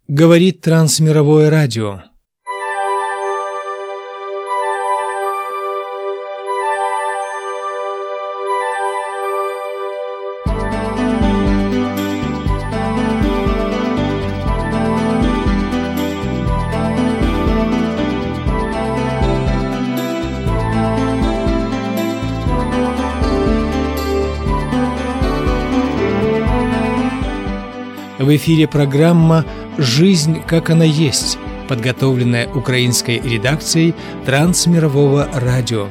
Говорит Трансмировое радио. В эфире программа «Жизнь, как она есть», подготовленная украинской редакцией Трансмирового радио.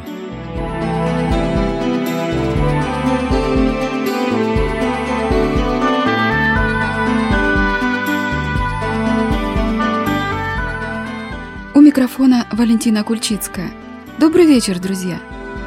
У микрофона Валентина Кульчицкая. Добрый вечер, друзья!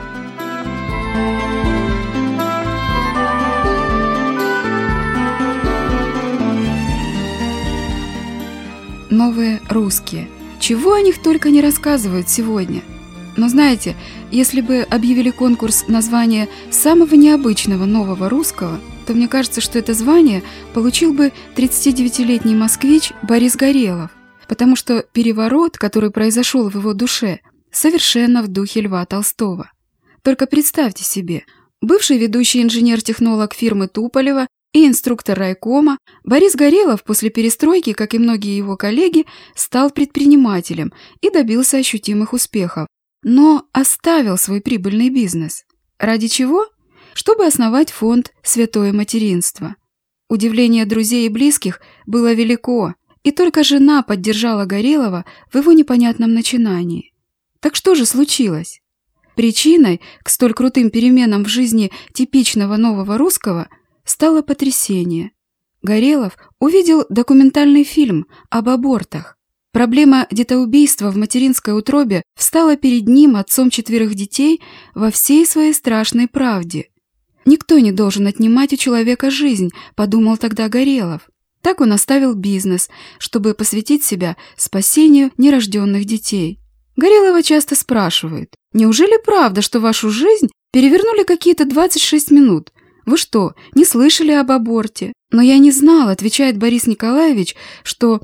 Новые русские. Чего о них только не рассказывают сегодня. Но знаете, если бы объявили конкурс на звание самого необычного нового русского, то мне кажется, что это звание получил бы 39-летний москвич Борис Горелов, потому что переворот, который произошел в его душе, совершенно в духе Льва Толстого. Только представьте себе, бывший ведущий инженер-технолог фирмы Туполева и инструктор райкома, Борис Горелов после перестройки, как и многие его коллеги, стал предпринимателем и добился ощутимых успехов, но оставил свой прибыльный бизнес. Ради чего? Чтобы основать фонд «Святое материнство». Удивление друзей и близких было велико, и только жена поддержала Горелова в его непонятном начинании. Так что же случилось? Причиной к столь крутым переменам в жизни типичного нового русского стало потрясение. Горелов увидел документальный фильм об абортах. Проблема детоубийства в материнской утробе встала перед ним, отцом 4 детей, во всей своей страшной правде. «Никто не должен отнимать у человека жизнь», — подумал тогда Горелов. Так он оставил бизнес, чтобы посвятить себя спасению нерожденных детей. Горелова часто спрашивают: «Неужели правда, что вашу жизнь перевернули какие-то 26 минут? Вы что, не слышали об аборте?» «Но я не знал», — отвечает Борис Николаевич, «что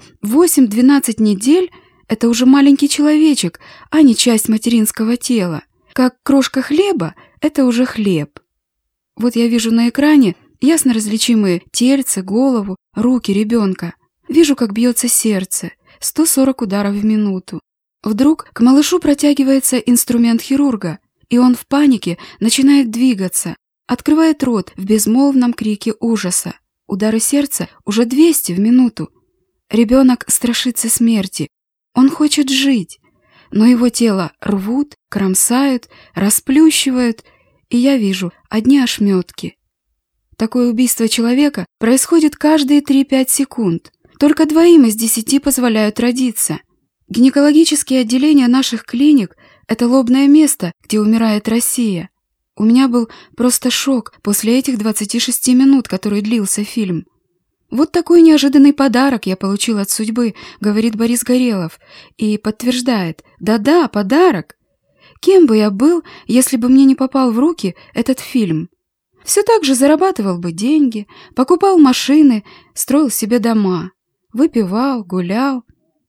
8-12 недель — это уже маленький человечек, а не часть материнского тела. Как крошка хлеба — это уже хлеб». Вот я вижу на экране ясно различимые тельце, голову, руки ребенка. Вижу, как бьется сердце, 140 ударов в минуту. Вдруг к малышу протягивается инструмент хирурга, и он в панике начинает двигаться, открывает рот в безмолвном крике ужаса. Удары сердца уже 200 в минуту. Ребенок страшится смерти. Он хочет жить. Но его тело рвут, кромсают, расплющивают, и я вижу одни ошметки. Такое убийство человека происходит каждые 3-5 секунд. Только 2 из 10 позволяют родиться. Гинекологические отделения наших клиник – это лобное место, где умирает Россия. У меня был просто шок после этих 26 минут, который длился фильм. «Вот такой неожиданный подарок я получил от судьбы», — говорит Борис Горелов, и подтверждает: «Да-да, подарок. Кем бы я был, если бы мне не попал в руки этот фильм? Все так же зарабатывал бы деньги, покупал машины, строил себе дома, выпивал, гулял.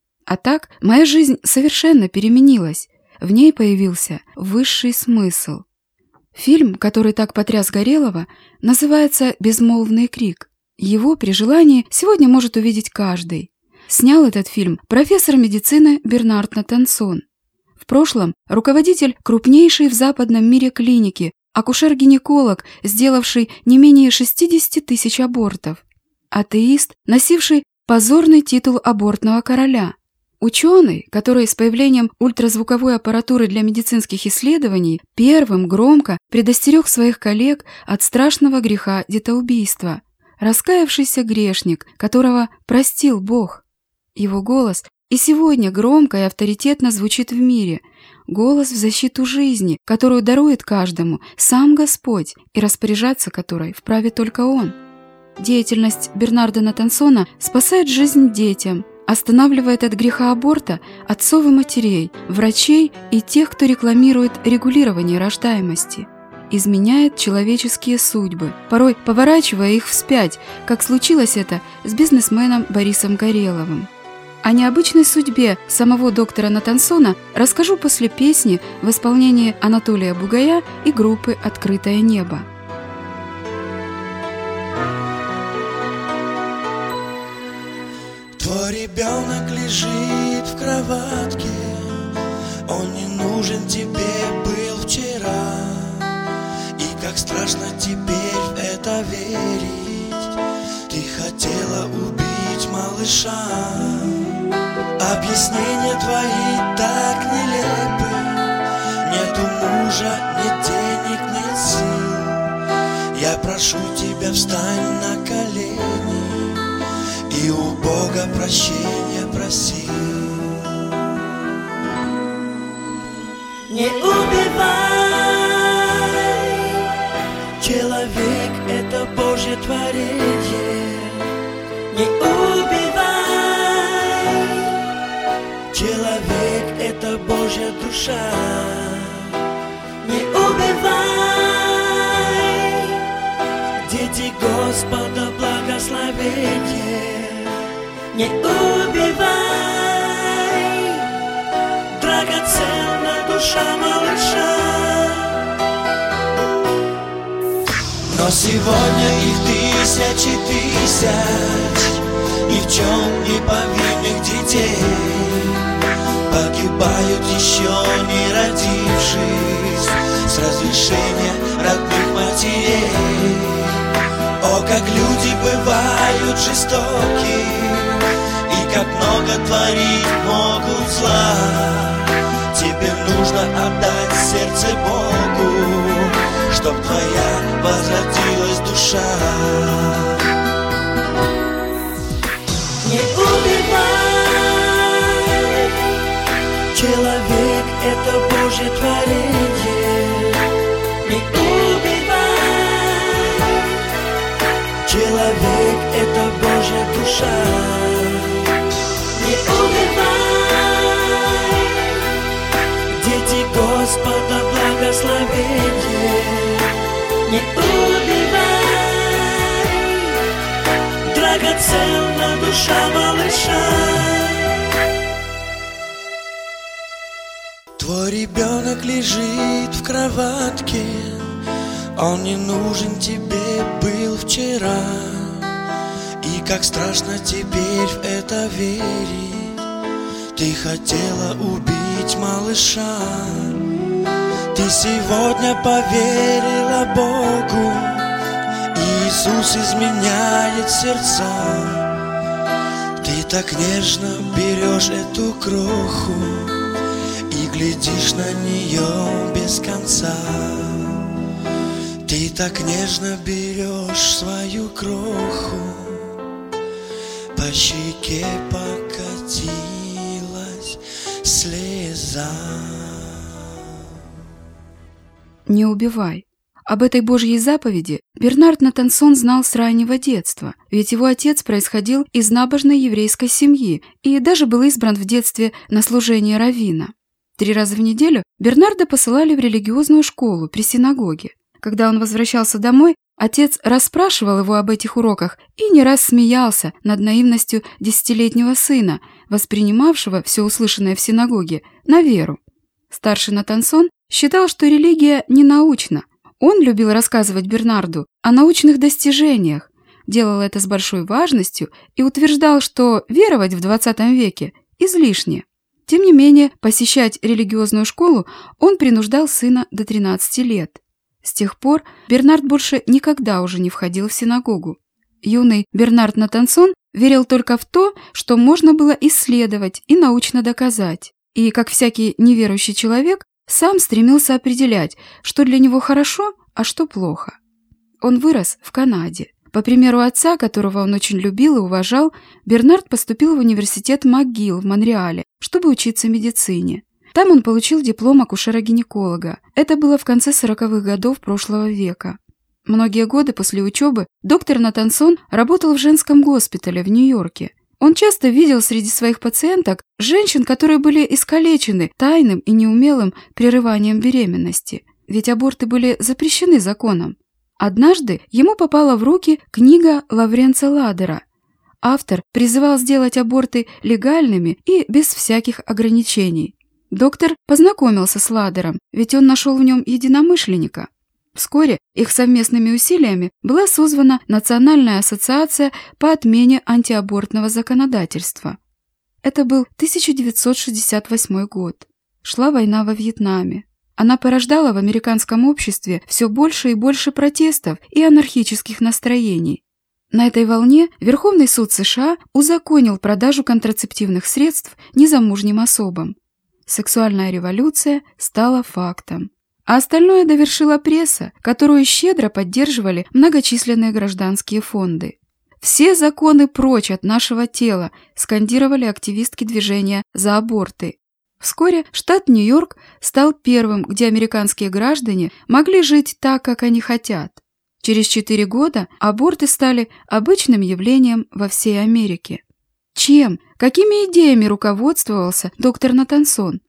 А так моя жизнь совершенно переменилась, в ней появился высший смысл». Фильм, который так потряс Горелова, называется «Безмолвный крик». Его при желании сегодня может увидеть каждый. Снял этот фильм профессор медицины Бернард Натансон. В прошлом руководитель крупнейшей в западном мире клиники, акушер-гинеколог, сделавший не менее 60 тысяч абортов. Атеист, носивший позорный титул абортного короля. Ученый, который с появлением ультразвуковой аппаратуры для медицинских исследований первым громко предостерег своих коллег от страшного греха детоубийства. Раскаявшийся грешник, которого простил Бог. Его голос и сегодня громко и авторитетно звучит в мире. Голос в защиту жизни, которую дарует каждому сам Господь, и распоряжаться которой вправе только Он. Деятельность Бернарда Натансона спасает жизнь детям, останавливает от греха аборта отцов и матерей, врачей и тех, кто рекламирует регулирование рождаемости. Изменяет человеческие судьбы, порой поворачивая их вспять, как случилось это с бизнесменом Борисом Гореловым. О необычной судьбе самого доктора Натансона расскажу после песни в исполнении Анатолия Бугая и группы «Открытое небо». Твой ребенок лежит в кроватке, он не нужен тебе был вчера. И как страшно теперь в это верить, ты хотела убить малыша. Объяснения твои так нелепы, нету мужа, нет денег, нет сил. Я прошу тебя, встань на колени и у Бога прощения проси. Не убивай, человек — это Божье творение. Не убивай, человек — это Божья душа. Не убивай, дети Господа благословение. Не убивай, драгоценная душа малыша. Но сегодня их тысячи тысяч ни в чем не повинных детей погибают еще не родившись с разрешения родных матерей. О, как люди бывают жестоки, и как много творить могут зла. Тебе нужно отдать сердце Богу, чтоб твоя возродилась душа. Не убивай, человек — это Божье творение. Не убивай, человек — это Божья душа. Не убивай, дети Господа благословение. Не убивай, драгоценная душа малыша. Твой ребенок лежит в кроватке, он не нужен тебе был вчера. И как страшно теперь в это верить, ты хотела убить малыша. Ты сегодня поверила Богу, Иисус изменяет сердца. Ты так нежно берешь эту кроху и глядишь на нее без конца. Ты так нежно берешь свою кроху, по щеке покатилась слеза. Не убивай. Об этой Божьей заповеди Бернард Натансон знал с раннего детства, ведь его отец происходил из набожной еврейской семьи и даже был избран в детстве на служение раввина. 3 раза в неделю Бернарда посылали в религиозную школу при синагоге. Когда он возвращался домой, отец расспрашивал его об этих уроках и не раз смеялся над наивностью 10-летнего сына, воспринимавшего все услышанное в синагоге на веру. Старший Натансон считал, что религия не научна. Он любил рассказывать Бернарду о научных достижениях, делал это с большой важностью и утверждал, что веровать в 20 веке излишне. Тем не менее, посещать религиозную школу он принуждал сына до 13 лет. С тех пор Бернард больше никогда уже не входил в синагогу. Юный Бернард Натансон верил только в то, что можно было исследовать и научно доказать, и, как всякий неверующий человек, сам стремился определять, что для него хорошо, а что плохо. Он вырос в Канаде. По примеру отца, которого он очень любил и уважал, Бернард поступил в университет МcGill в Монреале, чтобы учиться медицине. Там он получил диплом акушера-гинеколога. Это было в конце 40-х годов прошлого века. Многие годы после учебы доктор Натансон работал в женском госпитале в Нью-Йорке. Он часто видел среди своих пациенток женщин, которые были искалечены тайным и неумелым прерыванием беременности, ведь аборты были запрещены законом. Однажды ему попала в руки книга Лавренца Ладера автор призывал сделать аборты легальными и без всяких ограничений. Доктор познакомился с Ладером, ведь он нашел в нем единомышленника. Вскоре их совместными усилиями была созвана Национальная ассоциация по отмене антиабортного законодательства. Это был 1968 год. Шла война во Вьетнаме. Она порождала в американском обществе все больше и больше протестов и анархических настроений. На этой волне Верховный суд США узаконил продажу контрацептивных средств незамужним особам. Сексуальная революция стала фактом. А остальное довершила пресса, которую щедро поддерживали многочисленные гражданские фонды. «Все законы прочь от нашего тела», скандировали активистки движения «За аборты». Вскоре штат Нью-Йорк стал первым, где американские граждане могли жить так, как они хотят. Через 4 года аборты стали обычным явлением во всей Америке. Чем, какими идеями руководствовался доктор Натансон?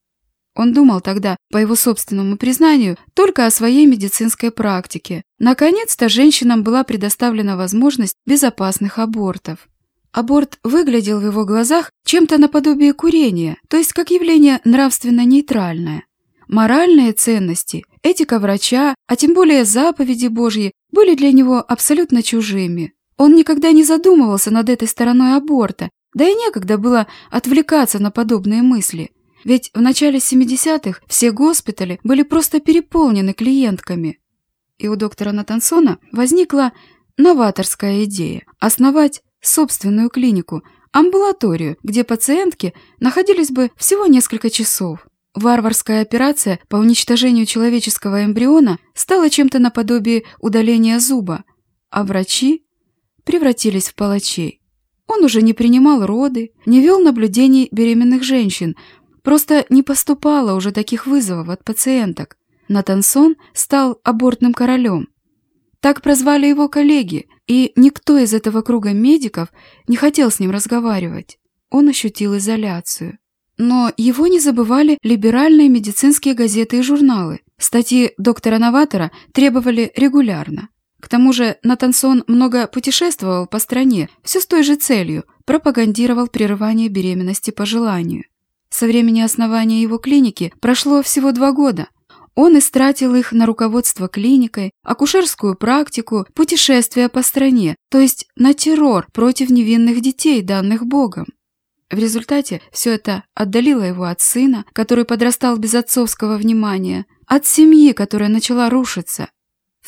Он думал тогда, по его собственному признанию, только о своей медицинской практике. Наконец-то женщинам была предоставлена возможность безопасных абортов. Аборт выглядел в его глазах чем-то наподобие курения, то есть как явление нравственно нейтральное. Моральные ценности, этика врача, а тем более заповеди Божьи, были для него абсолютно чужими. Он никогда не задумывался над этой стороной аборта, да и некогда было отвлекаться на подобные мысли. Ведь в начале 70-х все госпитали были просто переполнены клиентками. И у доктора Натансона возникла новаторская идея – основать собственную клинику, амбулаторию, где пациентки находились бы всего несколько часов. Варварская операция по уничтожению человеческого эмбриона стала чем-то наподобие удаления зуба, а врачи превратились в палачей. Он уже не принимал роды, не вел наблюдений беременных женщин, просто не поступало уже таких вызовов от пациенток. Натансон стал абортным королем. Так прозвали его коллеги, и никто из этого круга медиков не хотел с ним разговаривать. Он ощутил изоляцию. Но его не забывали либеральные медицинские газеты и журналы. Статьи доктора-новатора требовали регулярно. К тому же Натансон много путешествовал по стране, все с той же целью – пропагандировал прерывание беременности по желанию. Со времени основания его клиники прошло всего 2 года. Он истратил их на руководство клиникой, акушерскую практику, путешествия по стране, то есть на террор против невинных детей, данных Богом. В результате все это отдалило его от сына, который подрастал без отцовского внимания, от семьи, которая начала рушиться. В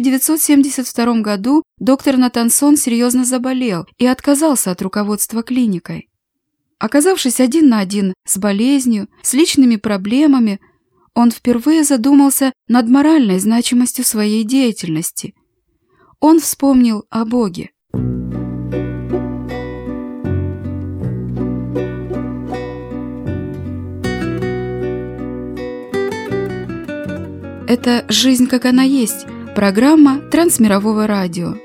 1972 году доктор Натансон серьезно заболел и отказался от руководства клиникой. Оказавшись один на один с болезнью, с личными проблемами, он впервые задумался над моральной значимостью своей деятельности. Он вспомнил о Боге. Это «Жизнь, как она есть», программа Трансмирового радио.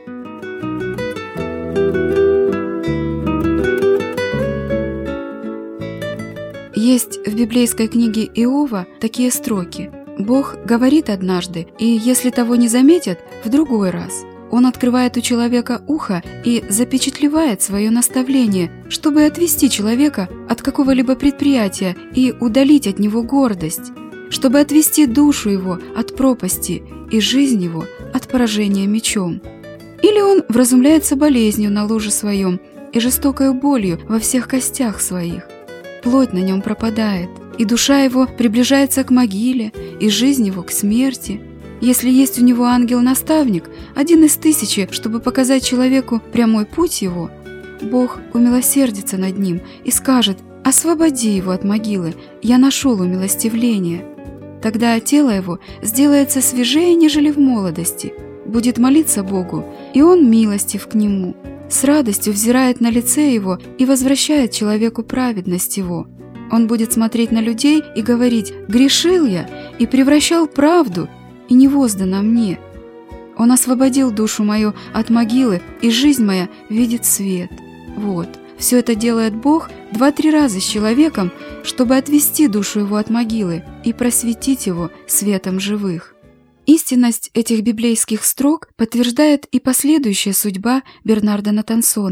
Есть в библейской книге Иова такие строки. Бог говорит однажды, и если того не заметят, в другой раз. Он открывает у человека ухо и запечатлевает свое наставление, чтобы отвести человека от какого-либо предприятия и удалить от него гордость, чтобы отвести душу его от пропасти и жизнь его от поражения мечом. Или он вразумляется болезнью на ложе своем и жестокой болью во всех костях своих. Плоть на нем пропадает, и душа его приближается к могиле, и жизнь его к смерти. Если есть у него ангел-наставник, 1 из 1000, чтобы показать человеку прямой путь его, Бог умилосердится над ним и скажет: «Освободи его от могилы, я нашел умилостивление». Тогда тело его сделается свежее, нежели в молодости, будет молиться Богу, и он милостив к нему. С радостью взирает на лице его и возвращает человеку праведность его. Он будет смотреть на людей и говорить: «Грешил я и превращал правду, и не воздано мне. Он освободил душу мою от могилы, и жизнь моя видит свет». Вот, все это делает Бог 2-3 раза с человеком, чтобы отвести душу его от могилы и просветить его светом живых. Истинность этих библейских строк подтверждает и последующая судьба Бернарда Натансона.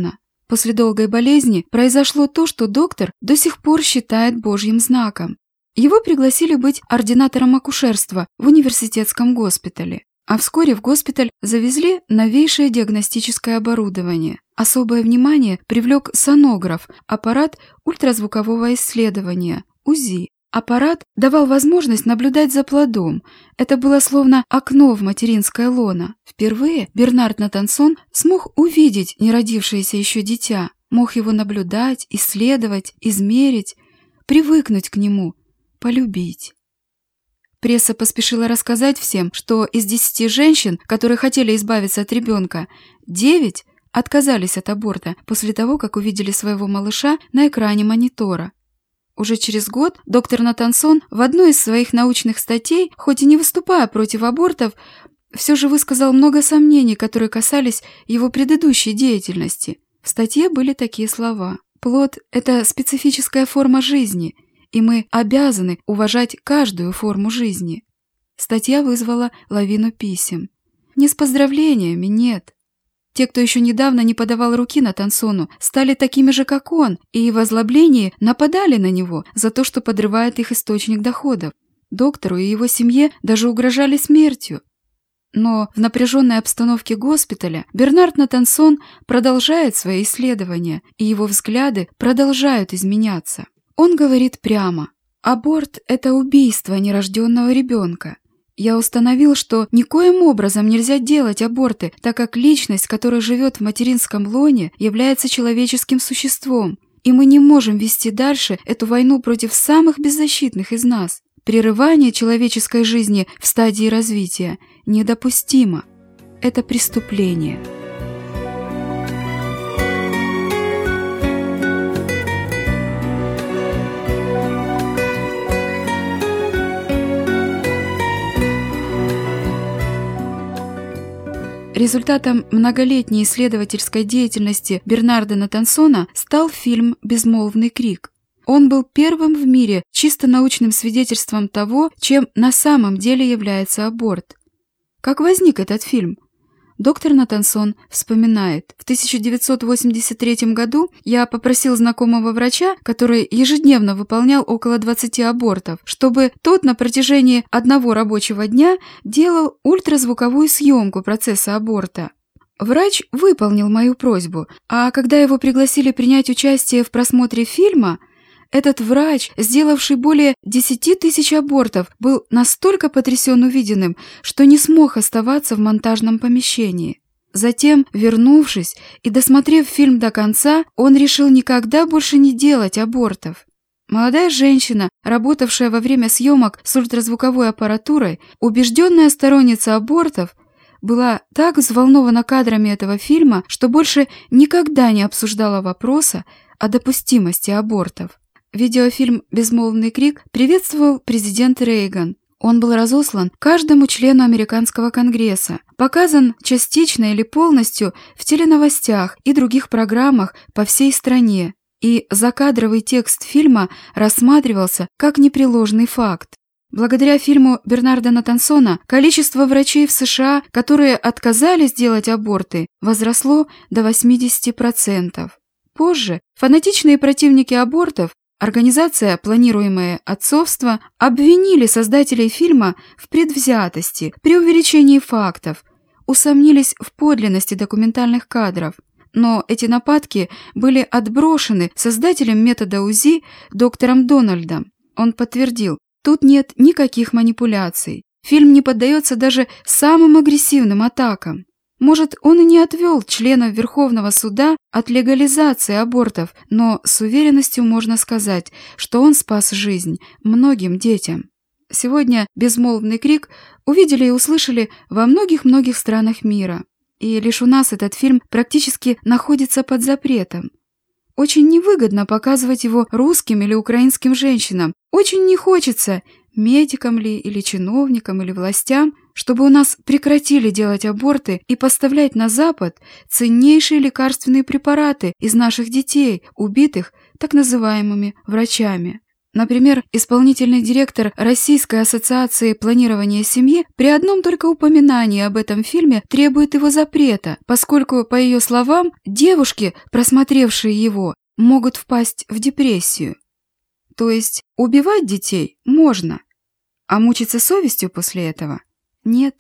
После долгой болезни произошло то, что доктор до сих пор считает Божьим знаком. Его пригласили быть ординатором акушерства в университетском госпитале. А вскоре в госпиталь завезли новейшее диагностическое оборудование. Особое внимание привлек сонограф, аппарат ультразвукового исследования, УЗИ. Аппарат давал возможность наблюдать за плодом. Это было словно окно в материнское лоно. Впервые Бернард Натансон смог увидеть неродившееся еще дитя, мог его наблюдать, исследовать, измерить, привыкнуть к нему, полюбить. Пресса поспешила рассказать всем, что из 10 женщин, которые хотели избавиться от ребенка, 9 отказались от аборта после того, как увидели своего малыша на экране монитора. Уже через год доктор Натансон в одной из своих научных статей, хоть и не выступая против абортов, все же высказал много сомнений, которые касались его предыдущей деятельности. В статье были такие слова: «Плод – это специфическая форма жизни, и мы обязаны уважать каждую форму жизни». Статья вызвала лавину писем. Не с поздравлениями, нет. Те, кто еще недавно не подавал руки Натансону, стали такими же, как он, и в озлоблении нападали на него за то, что подрывает их источник доходов. Доктору и его семье даже угрожали смертью. Но в напряженной обстановке госпиталя Бернард Натансон продолжает свои исследования, и его взгляды продолжают изменяться. Он говорит прямо: «Аборт – это убийство нерожденного ребенка. Я установил, что никоим образом нельзя делать аборты, так как личность, которая живет в материнском лоне, является человеческим существом, и мы не можем вести дальше эту войну против самых беззащитных из нас. Прерывание человеческой жизни в стадии развития недопустимо. Это преступление». Результатом многолетней исследовательской деятельности Бернарда Натансона стал фильм «Безмолвный крик». Он был первым в мире чисто научным свидетельством того, чем на самом деле является аборт. Как возник этот фильм? Доктор Натансон вспоминает: в 1983 году я попросил знакомого врача, который ежедневно выполнял около 20 абортов, чтобы тот на протяжении одного рабочего дня делал ультразвуковую съемку процесса аборта. Врач выполнил мою просьбу, а когда его пригласили принять участие в просмотре фильма, этот врач, сделавший более 10 тысяч абортов, был настолько потрясен увиденным, что не смог оставаться в монтажном помещении. Затем, вернувшись и досмотрев фильм до конца, он решил никогда больше не делать абортов. Молодая женщина, работавшая во время съемок с ультразвуковой аппаратурой, убежденная сторонница абортов, была так взволнована кадрами этого фильма, что больше никогда не обсуждала вопроса о допустимости абортов. Видеофильм «Безмолвный крик» приветствовал президент Рейган. Он был разослан каждому члену американского конгресса, показан частично или полностью в теленовостях и других программах по всей стране, и закадровый текст фильма рассматривался как непреложный факт. Благодаря фильму Бернарда Натансона количество врачей в США, которые отказались делать аборты, возросло до 80%. Позже фанатичные противники абортов, организация «Планируемое отцовство», обвинили создателей фильма в предвзятости, преувеличении фактов, усомнились в подлинности документальных кадров. Но эти нападки были отброшены создателем метода УЗИ доктором Дональдом. Он подтвердил: тут нет никаких манипуляций. Фильм не поддается даже самым агрессивным атакам. Может, он и не отвел членов Верховного суда от легализации абортов, но с уверенностью можно сказать, что он спас жизнь многим детям. Сегодня «Безмолвный крик» увидели и услышали во многих-многих странах мира. И лишь у нас этот фильм практически находится под запретом. Очень невыгодно показывать его русским или украинским женщинам. Очень не хочется, медикам ли или чиновникам или властям, чтобы у нас прекратили делать аборты и поставлять на Запад ценнейшие лекарственные препараты из наших детей, убитых так называемыми врачами. Например, исполнительный директор Российской ассоциации планирования семьи при одном только упоминании об этом фильме требует его запрета, поскольку, по ее словам, девушки, просмотревшие его, могут впасть в депрессию. То есть убивать детей можно, а мучиться совестью после этого нет.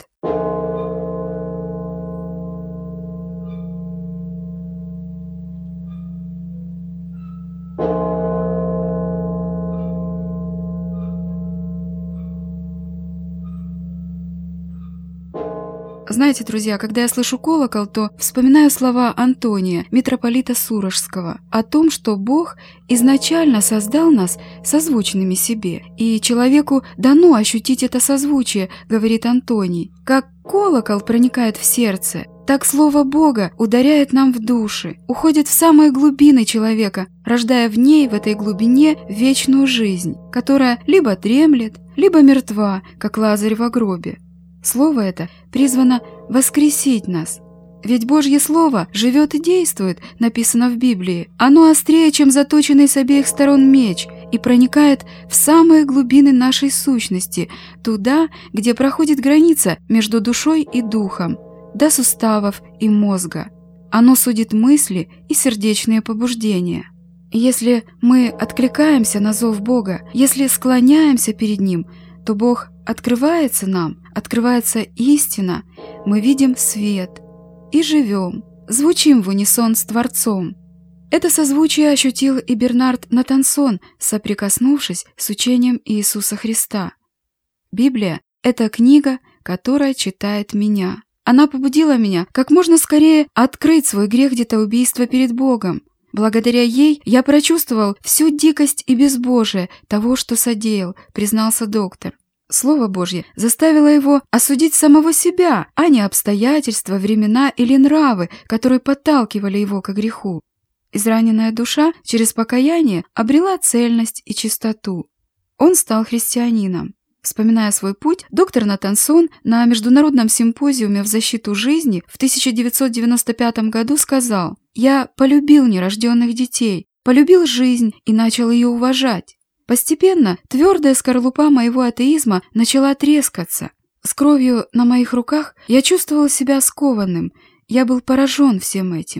Знаете, друзья, когда я слышу колокол, то вспоминаю слова Антония, митрополита Сурожского, о том, что Бог изначально создал нас созвучными себе, и человеку дано ощутить это созвучие, говорит Антоний. Как колокол проникает в сердце, так слово Бога ударяет нам в души, уходит в самые глубины человека, рождая в ней, в этой глубине, вечную жизнь, которая либо дремлет, либо мертва, как Лазарь во гробе. Слово это призвано воскресить нас. Ведь Божье Слово живет и действует, написано в Библии. Оно острее, чем заточенный с обеих сторон меч, и проникает в самые глубины нашей сущности, туда, где проходит граница между душой и духом, до суставов и мозга. Оно судит мысли и сердечные побуждения. Если мы откликаемся на зов Бога, если склоняемся перед Ним, то Бог открывается нам, открывается истина, мы видим свет и живем, звучим в унисон с Творцом. Это созвучие ощутил и Бернард Натансон, соприкоснувшись с учением Иисуса Христа. Библия – это книга, которая читает меня. Она побудила меня как можно скорее открыть свой грех детоубийства перед Богом. Благодаря ей я прочувствовал всю дикость и безбожие того, что содеял, признался доктор. Слово Божье заставило его осудить самого себя, а не обстоятельства, времена или нравы, которые подталкивали его к греху. Израненная душа через покаяние обрела цельность и чистоту. Он стал христианином. Вспоминая свой путь, доктор Натансон на международном симпозиуме в защиту жизни в 1995 году сказал: «Я полюбил нерожденных детей, полюбил жизнь и начал ее уважать. Постепенно твердая скорлупа моего атеизма начала трескаться. С кровью на моих руках я чувствовал себя скованным, я был поражен всем этим.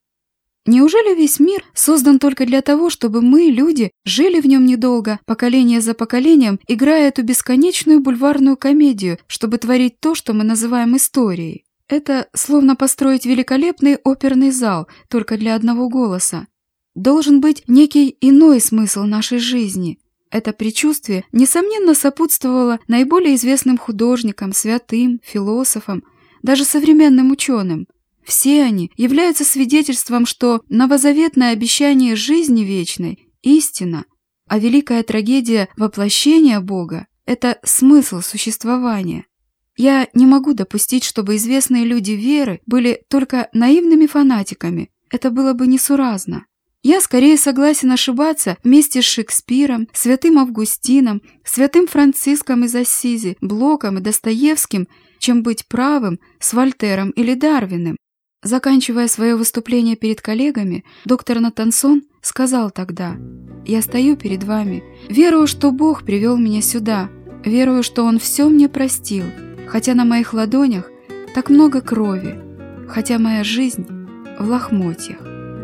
Неужели весь мир создан только для того, чтобы мы, люди, жили в нем недолго, поколение за поколением, играя эту бесконечную бульварную комедию, чтобы творить то, что мы называем историей? Это словно построить великолепный оперный зал только для одного голоса. Должен быть некий иной смысл нашей жизни. Это предчувствие, несомненно, сопутствовало наиболее известным художникам, святым, философам, даже современным ученым. Все они являются свидетельством, что новозаветное обещание жизни вечной – истина, а великая трагедия воплощения Бога – это смысл существования. Я не могу допустить, чтобы известные люди веры были только наивными фанатиками. Это было бы несуразно. Я скорее согласен ошибаться вместе с Шекспиром, святым Августином, святым Франциском из Ассизи, Блоком и Достоевским, чем быть правым с Вольтером или Дарвином. Заканчивая свое выступление перед коллегами, доктор Натансон сказал тогда: «Я стою перед вами, верую, что Бог привел меня сюда, верую, что Он все мне простил, хотя на моих ладонях так много крови, хотя моя жизнь в лохмотьях».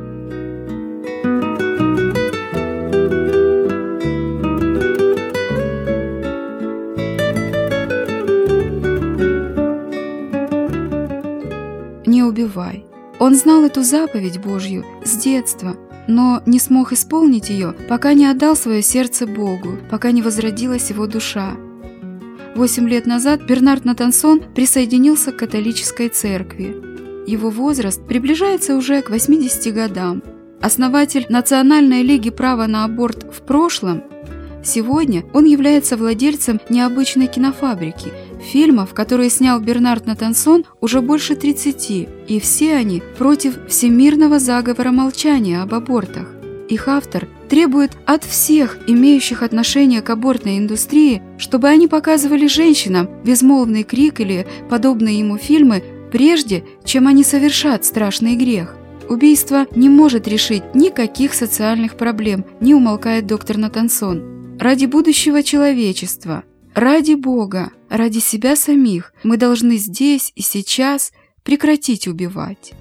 «Не убивай». Он знал эту заповедь Божью с детства, но не смог исполнить ее, пока не отдал свое сердце Богу, пока не возродилась его душа. 8 лет назад Бернард Натансон присоединился к католической церкви. Его возраст приближается уже к 80 годам. Основатель Национальной лиги права на аборт в прошлом, сегодня он является владельцем необычной кинофабрики. Фильмов, которые снял Бернард Натансон, уже больше 30, и все они против всемирного заговора молчания об абортах. Их автор требует от всех имеющих отношение к абортной индустрии, чтобы они показывали женщинам безмолвный крик или подобные ему фильмы, прежде чем они совершат страшный грех. Убийство не может решить никаких социальных проблем, не умолкает доктор Натансон. ради будущего человечества, ради Бога, ради себя самих мы должны здесь и сейчас прекратить убивать.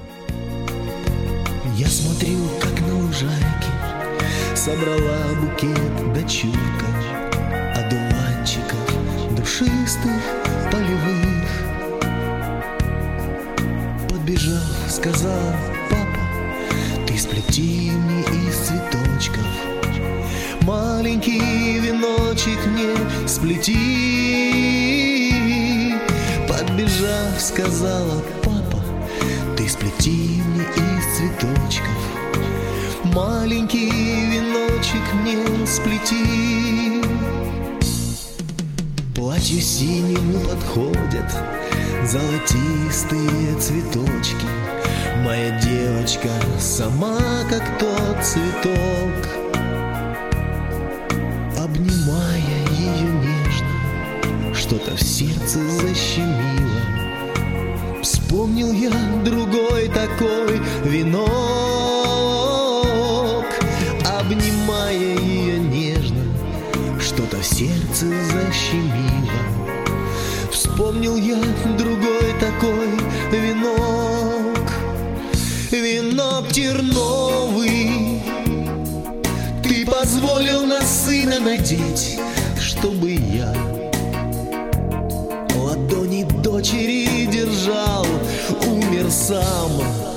Я смотрю, как на лужайке собрала букет дочурка одуванчиков душистых полевых. Подбежал, сказал: папа, ты сплети мне из цветочков маленький веночек мне сплети. Подбежав, сказала: папа, ты сплети мне из цветочков маленький веночек мне сплети. Платью синему подходят золотистые цветочки. Моя девочка сама как тот цветок. Обнимая ее нежно, что-то в сердце защемило. Вспомнил я другой такой венок. Обнимая ее нежно, что-то в сердце защемило. Вспомнил я другой такой венок. Венок терновый ты позволил на сына надеть, чтобы я ладони дочери держал. Умер сам,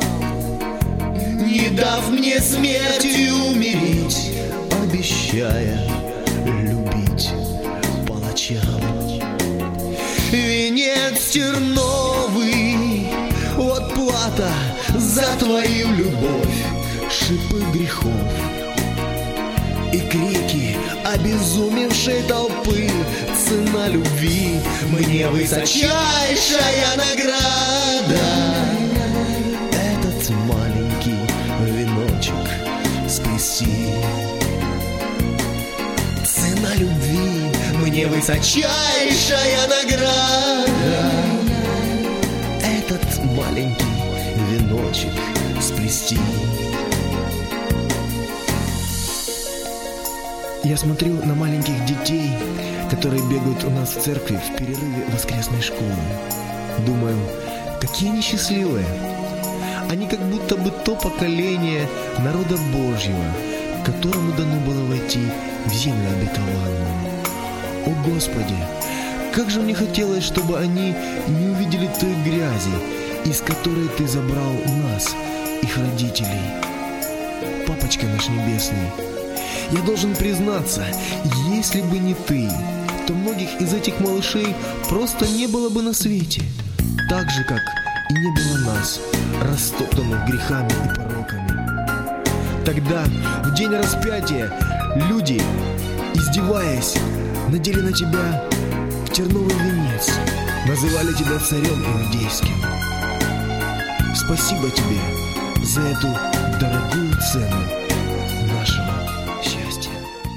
не дав мне смертью умереть, обещая любить по ночам. Венец терновый, вот плата за твою любовь, шипы грехов и крики обезумевшей толпы. Цена любви мне высочайшая награда. Этот маленький веночек сплести. Цена любви мне высочайшая награда. Этот маленький веночек сплести. Я смотрю на маленьких детей, которые бегают у нас в церкви в перерыве воскресной школы. Думаю, какие они счастливые. Они как будто бы то поколение народа Божьего, которому дано было войти в землю обетованную. О Господи, как же мне хотелось, чтобы они не увидели той грязи, из которой Ты забрал нас, их родителей. Папочка наш небесный, я должен признаться, если бы не Ты, то многих из этих малышей просто не было бы на свете. Так же, как и не было нас, растоптанных грехами и пороками. Тогда, в день распятия, люди, издеваясь, надели на Тебя терновый венец, называли Тебя царем иудейским. Спасибо Тебе за эту дорогую цену нашего счастья.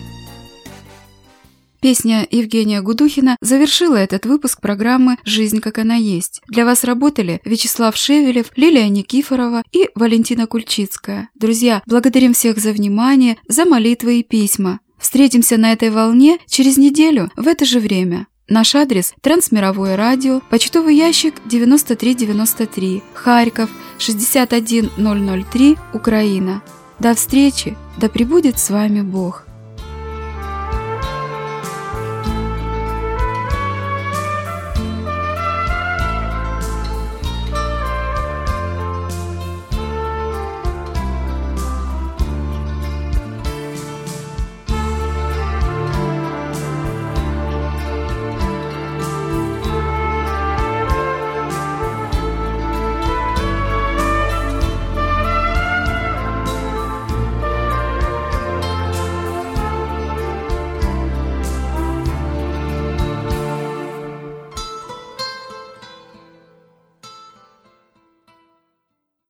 Песня Евгения Гудухина завершила этот выпуск программы «Жизнь, как она есть». Для вас работали Вячеслав Шевелев, Лилия Никифорова и Валентина Кульчицкая. Друзья, благодарим всех за внимание, за молитвы и письма. Встретимся на этой волне через неделю в это же время. Наш адрес – Трансмировое радио, почтовый ящик 9393, Харьков, 61003, Украина. До встречи, да пребудет с вами Бог.